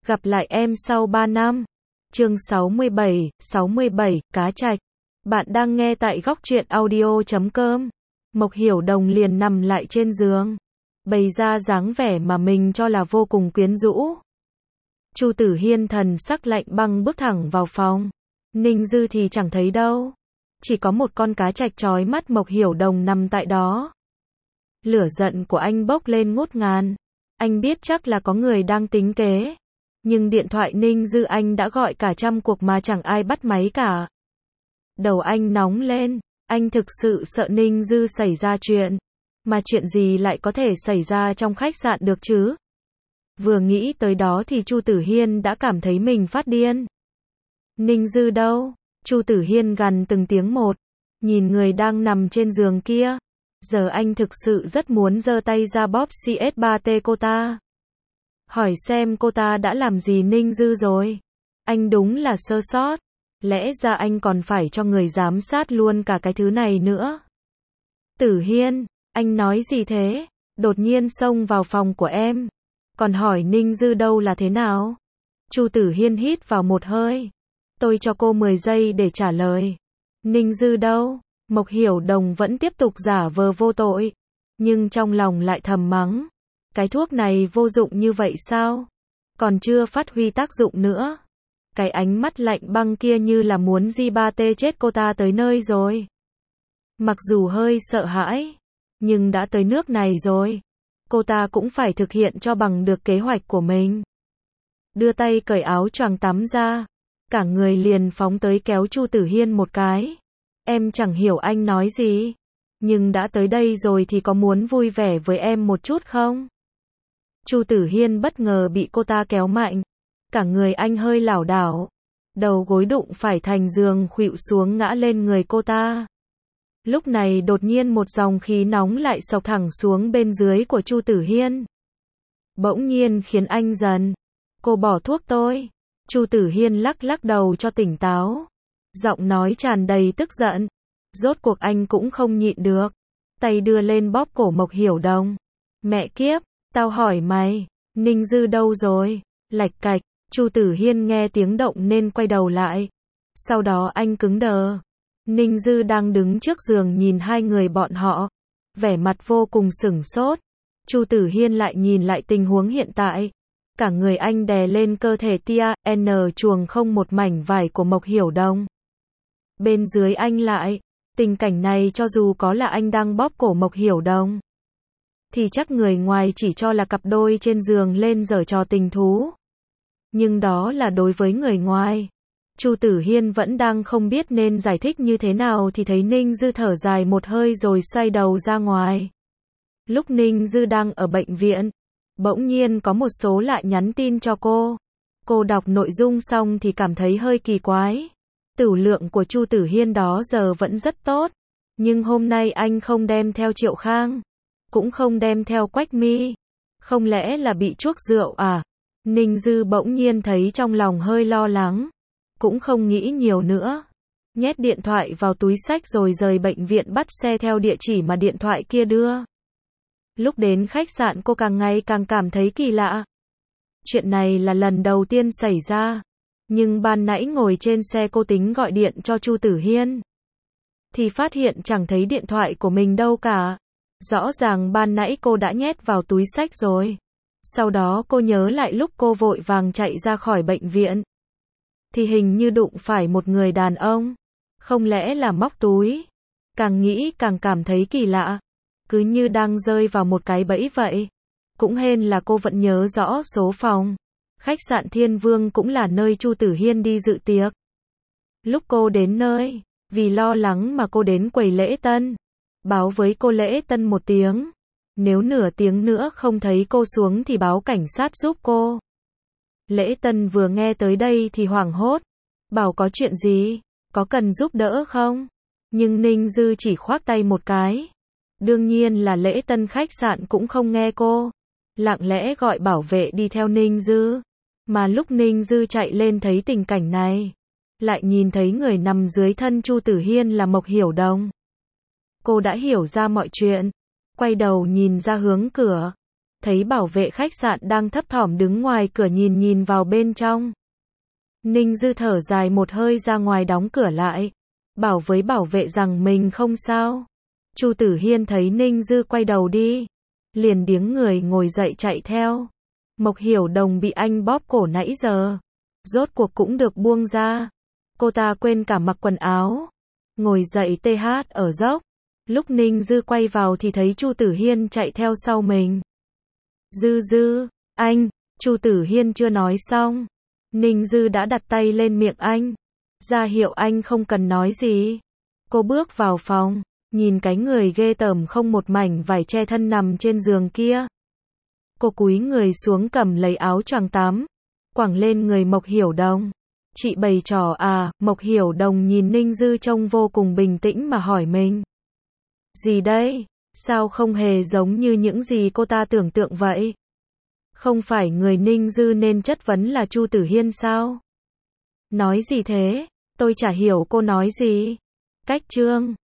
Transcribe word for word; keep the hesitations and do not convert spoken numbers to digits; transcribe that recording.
Gặp lại em sau ba năm. Chương sáu mươi bảy, sáu mươi bảy, Cá Trạch. Bạn đang nghe tại góc truyện audio chấm com. Mộc Hiểu Đồng liền nằm lại trên giường, bày ra dáng vẻ mà mình cho là vô cùng quyến rũ. Chu Tử Hiên thần sắc lạnh băng bước thẳng vào phòng. Ninh Dư thì chẳng thấy đâu. Chỉ có một con cá trạch chói mắt Mộc Hiểu Đồng nằm tại đó. Lửa giận của anh bốc lên ngút ngàn. Anh biết chắc là có người đang tính kế. Nhưng điện thoại Ninh Dư anh đã gọi cả trăm cuộc mà chẳng ai bắt máy cả. Đầu anh nóng lên. Anh thực sự sợ Ninh Dư xảy ra chuyện. Mà chuyện gì lại có thể xảy ra trong khách sạn được chứ? Vừa nghĩ tới đó thì Chu Tử Hiên đã cảm thấy mình phát điên. Ninh Dư đâu? Chu Tử Hiên gằn từng tiếng một. Nhìn người đang nằm trên giường kia. Giờ anh thực sự rất muốn giơ tay ra bóp xê ét ba tê cô ta. Hỏi xem cô ta đã làm gì Ninh Dư rồi. Anh đúng là sơ sót. Lẽ ra anh còn phải cho người giám sát luôn cả cái thứ này nữa. Tử Hiên, anh nói gì thế? Đột nhiên xông vào phòng của em. Còn hỏi Ninh Dư đâu là thế nào? Chu Tử Hiên hít vào một hơi. Tôi cho cô mười giây để trả lời. Ninh Dư đâu? Mộc Hiểu Đồng vẫn tiếp tục giả vờ vô tội. Nhưng trong lòng lại thầm mắng. Cái thuốc này vô dụng như vậy sao? Còn chưa phát huy tác dụng nữa. Cái ánh mắt lạnh băng kia như là muốn gi ba tê chết cô ta tới nơi rồi. Mặc dù hơi sợ hãi, nhưng đã tới nước này rồi. Cô ta cũng phải thực hiện cho bằng được kế hoạch của mình. Đưa tay cởi áo choàng tắm ra. Cả người liền phóng tới kéo Chu Tử Hiên một cái. Em chẳng hiểu anh nói gì. Nhưng đã tới đây rồi thì có muốn vui vẻ với em một chút không? Chu Tử Hiên bất ngờ bị cô ta kéo mạnh. Cả người anh hơi lảo đảo. Đầu gối đụng phải thành giường khuỵu xuống ngã lên người cô ta. Lúc này đột nhiên một dòng khí nóng lại xộc thẳng xuống bên dưới của Chu Tử Hiên. Bỗng nhiên khiến anh dần. Cô bỏ thuốc tôi. Chu Tử Hiên lắc lắc đầu cho tỉnh táo. Giọng nói tràn đầy tức giận. Rốt cuộc anh cũng không nhịn được. Tay đưa lên bóp cổ Mộc Hiểu Đồng. Mẹ kiếp, tao hỏi mày, Ninh Dư đâu rồi? Lạch cạch, Chu Tử Hiên nghe tiếng động nên quay đầu lại. Sau đó anh cứng đờ. Ninh Dư đang đứng trước giường nhìn hai người bọn họ. Vẻ mặt vô cùng sửng sốt. Chu Tử Hiên lại nhìn lại tình huống hiện tại. Cả người anh đè lên cơ thể tia, N chuồng không một mảnh vải của Mộc Hiểu Đồng. Bên dưới anh lại, tình cảnh này cho dù có là anh đang bóp cổ Mộc Hiểu Đồng, thì chắc người ngoài chỉ cho là cặp đôi trên giường lên giở trò tình thú. Nhưng đó là đối với người ngoài. Chu Tử Hiên vẫn đang không biết nên giải thích như thế nào thì thấy Ninh Dư thở dài một hơi rồi xoay đầu ra ngoài. Lúc Ninh Dư đang ở bệnh viện, bỗng nhiên có một số lạ nhắn tin cho cô. Cô đọc nội dung xong thì cảm thấy hơi kỳ quái. Tửu lượng của Chu Tử Hiên đó giờ vẫn rất tốt. Nhưng hôm nay anh không đem theo Triệu Khang. Cũng không đem theo Quách Mi. Không lẽ là bị chuốc rượu à? Ninh Dư bỗng nhiên thấy trong lòng hơi lo lắng. Cũng không nghĩ nhiều nữa. Nhét điện thoại vào túi xách rồi rời bệnh viện bắt xe theo địa chỉ mà điện thoại kia đưa. Lúc đến khách sạn cô càng ngày càng cảm thấy kỳ lạ. Chuyện này là lần đầu tiên xảy ra. Nhưng ban nãy ngồi trên xe cô tính gọi điện cho Chu Tử Hiên. Thì phát hiện chẳng thấy điện thoại của mình đâu cả. Rõ ràng ban nãy cô đã nhét vào túi xách rồi. Sau đó cô nhớ lại lúc cô vội vàng chạy ra khỏi bệnh viện. Thì hình như đụng phải một người đàn ông. Không lẽ là móc túi? Càng nghĩ càng cảm thấy kỳ lạ. Cứ như đang rơi vào một cái bẫy vậy. Cũng hên là cô vẫn nhớ rõ số phòng. Khách sạn Thiên Vương cũng là nơi Chu Tử Hiên đi dự tiệc. Lúc cô đến nơi, vì lo lắng mà cô đến quầy lễ tân. Báo với cô lễ tân một tiếng. Nếu nửa tiếng nữa không thấy cô xuống thì báo cảnh sát giúp cô. Lễ tân vừa nghe tới đây thì hoảng hốt. Bảo có chuyện gì? Có cần giúp đỡ không? Nhưng Ninh Dư chỉ khoác tay một cái. Đương nhiên là lễ tân khách sạn cũng không nghe cô. Lặng lẽ gọi bảo vệ đi theo Ninh Dư. Mà lúc Ninh Dư chạy lên thấy tình cảnh này. Lại nhìn thấy người nằm dưới thân Chu Tử Hiên là Mộc Hiểu Đồng. Cô đã hiểu ra mọi chuyện. Quay đầu nhìn ra hướng cửa. thấy bảo vệ khách sạn đang thấp thỏm đứng ngoài cửa nhìn nhìn vào bên trong. Ninh Dư thở dài một hơi ra ngoài đóng cửa lại, bảo với bảo vệ rằng mình không sao. Chu Tử Hiên thấy Ninh Dư quay đầu đi, liền điếng người ngồi dậy chạy theo. Mộc Hiểu Đồng bị anh bóp cổ nãy giờ, rốt cuộc cũng được buông ra. Cô ta quên cả mặc quần áo, ngồi dậy tê hát ở dốc. Lúc Ninh Dư quay vào thì thấy Chu Tử Hiên chạy theo sau mình. Dư Dư, anh, Chu Tử Hiên chưa nói xong, Ninh Dư đã đặt tay lên miệng anh, ra hiệu anh không cần nói gì. Cô bước vào phòng, nhìn cái người ghê tởm không một mảnh vải che thân nằm trên giường kia. Cô cúi người xuống cầm lấy áo choàng tắm, quẳng lên người Mộc Hiểu Đồng. Chị bày trò à? Mộc Hiểu Đồng nhìn Ninh Dư trông vô cùng bình tĩnh mà hỏi mình. Gì đấy? Sao không hề giống như những gì cô ta tưởng tượng vậy? Không phải người Ninh Dư nên chất vấn là Chu Tử Hiên sao? Nói gì thế? Tôi chả hiểu cô nói gì. Cách chương